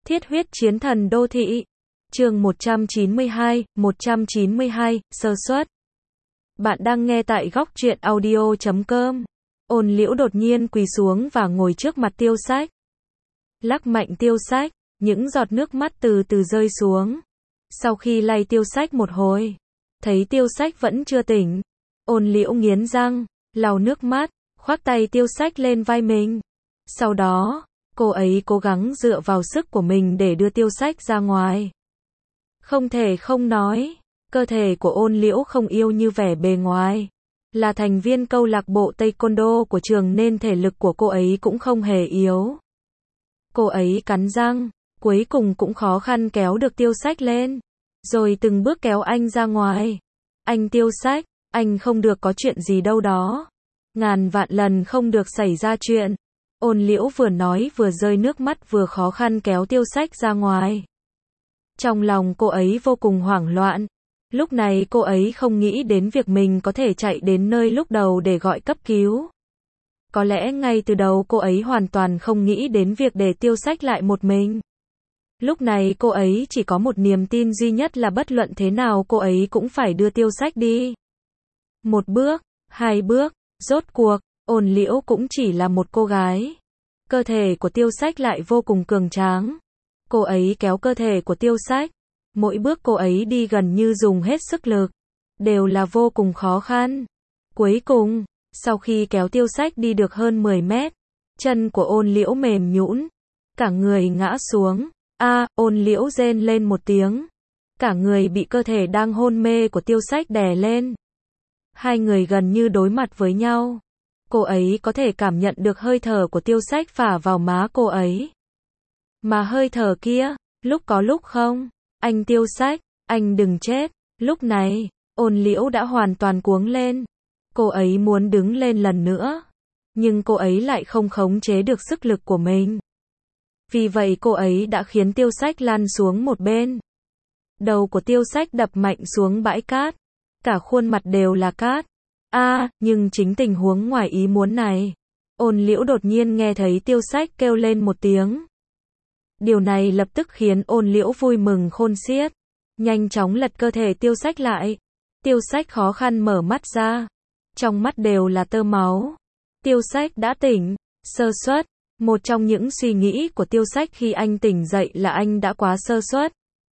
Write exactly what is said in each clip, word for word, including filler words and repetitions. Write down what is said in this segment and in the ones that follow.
Thiết huyết chiến thần đô thị. Chương một trăm chín mươi hai, một trăm chín mươi hai, sơ suất. Bạn đang nghe tại góc truyện audio chấm com. Ôn Liễu đột nhiên quỳ xuống và ngồi trước mặt Tiêu Sách. Lắc mạnh Tiêu Sách, những giọt nước mắt từ từ rơi xuống. Sau khi lay Tiêu Sách một hồi, thấy Tiêu Sách vẫn chưa tỉnh, Ôn Liễu nghiến răng, lau nước mắt, khoác tay Tiêu Sách lên vai mình. Sau đó, cô ấy cố gắng dựa vào sức của mình để đưa Tiêu Sách ra ngoài. Không thể không nói, cơ thể của Ôn Liễu không yêu như vẻ bề ngoài. Là thành viên câu lạc bộ Taekwondo của trường nên thể lực của cô ấy cũng không hề yếu. Cô ấy cắn răng, cuối cùng cũng khó khăn kéo được Tiêu Sách lên, rồi từng bước kéo anh ra ngoài. Anh Tiêu Sách, anh không được có chuyện gì đâu đó. Ngàn vạn lần không được xảy ra chuyện. Ôn Liễu vừa nói vừa rơi nước mắt vừa khó khăn kéo Tiêu Sách ra ngoài. Trong lòng cô ấy vô cùng hoảng loạn. Lúc này cô ấy không nghĩ đến việc mình có thể chạy đến nơi lúc đầu để gọi cấp cứu. Có lẽ ngay từ đầu cô ấy hoàn toàn không nghĩ đến việc để Tiêu Sách lại một mình. Lúc này cô ấy chỉ có một niềm tin duy nhất là bất luận thế nào cô ấy cũng phải đưa Tiêu Sách đi. Một bước, hai bước, rốt cuộc, Ôn Liễu cũng chỉ là một cô gái. Cơ thể của Tiêu Sách lại vô cùng cường tráng. Cô ấy kéo cơ thể của Tiêu Sách. Mỗi bước cô ấy đi gần như dùng hết sức lực. Đều là vô cùng khó khăn. Cuối cùng, sau khi kéo Tiêu Sách đi được hơn mười mét, chân của Ôn Liễu mềm nhũn, cả người ngã xuống. A, Ôn Liễu rên lên một tiếng. Cả người bị cơ thể đang hôn mê của Tiêu Sách đè lên. Hai người gần như đối mặt với nhau. Cô ấy có thể cảm nhận được hơi thở của Tiêu Sách phả vào má cô ấy. Mà hơi thở kia, lúc có lúc không. Anh Tiêu Sách, anh đừng chết. Lúc này, Ôn Liễu đã hoàn toàn cuống lên. Cô ấy muốn đứng lên lần nữa. Nhưng cô ấy lại không khống chế được sức lực của mình. Vì vậy cô ấy đã khiến Tiêu Sách lăn xuống một bên. Đầu của Tiêu Sách đập mạnh xuống bãi cát. Cả khuôn mặt đều là cát. A, à, nhưng chính tình huống ngoài ý muốn này. Ôn Liễu đột nhiên nghe thấy Tiêu Sách kêu lên một tiếng. Điều này lập tức khiến Ôn Liễu vui mừng khôn xiết. Nhanh chóng lật cơ thể Tiêu Sách lại. Tiêu Sách khó khăn mở mắt ra. Trong mắt đều là tơ máu. Tiêu Sách đã tỉnh. Sơ suất. Một trong những suy nghĩ của Tiêu Sách khi anh tỉnh dậy là anh đã quá sơ suất.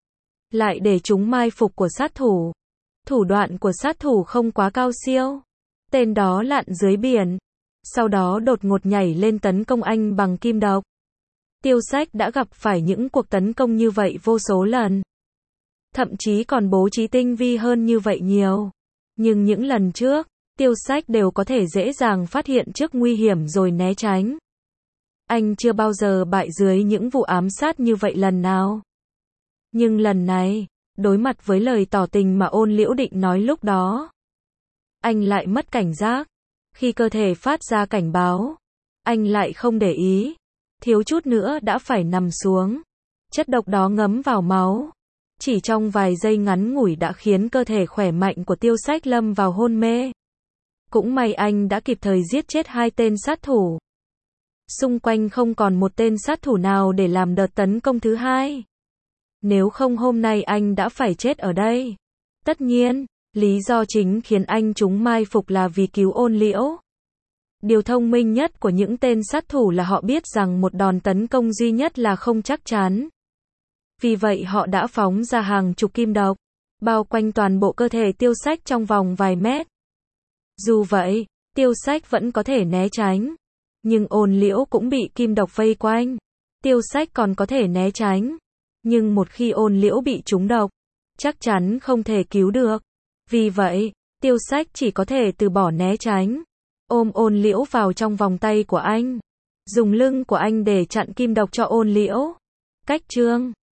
Lại để chúng mai phục của sát thủ. Thủ đoạn của sát thủ không quá cao siêu. Tên đó lặn dưới biển. Sau đó đột ngột nhảy lên tấn công anh bằng kim độc. Tiêu Sách đã gặp phải những cuộc tấn công như vậy vô số lần. Thậm chí còn bố trí tinh vi hơn như vậy nhiều. Nhưng những lần trước, Tiêu Sách đều có thể dễ dàng phát hiện trước nguy hiểm rồi né tránh. Anh chưa bao giờ bại dưới những vụ ám sát như vậy lần nào. Nhưng lần này, đối mặt với lời tỏ tình mà Ôn Liễu định nói lúc đó, anh lại mất cảnh giác. Khi cơ thể phát ra cảnh báo, anh lại không để ý. Thiếu chút nữa đã phải nằm xuống. Chất độc đó ngấm vào máu. Chỉ trong vài giây ngắn ngủi đã khiến cơ thể khỏe mạnh của Tiêu Sách lâm vào hôn mê. Cũng may anh đã kịp thời giết chết hai tên sát thủ. Xung quanh không còn một tên sát thủ nào để làm đợt tấn công thứ hai. Nếu không hôm nay anh đã phải chết ở đây. Tất nhiên, lý do chính khiến anh chúng mai phục là vì cứu Ôn Liễu. Điều thông minh nhất của những tên sát thủ là họ biết rằng một đòn tấn công duy nhất là không chắc chắn. Vì vậy họ đã phóng ra hàng chục kim độc, bao quanh toàn bộ cơ thể Tiêu Sách trong vòng vài mét. Dù vậy, Tiêu Sách vẫn có thể né tránh. Nhưng Ôn Liễu cũng bị kim độc vây quanh. Tiêu Sách còn có thể né tránh. Nhưng một khi Ôn Liễu bị trúng độc, chắc chắn không thể cứu được. Vì vậy, Tiêu Sách chỉ có thể từ bỏ né tránh. Ôm Ôn Liễu vào trong vòng tay của anh. Dùng lưng của anh để chặn kim độc cho Ôn Liễu. Cách chương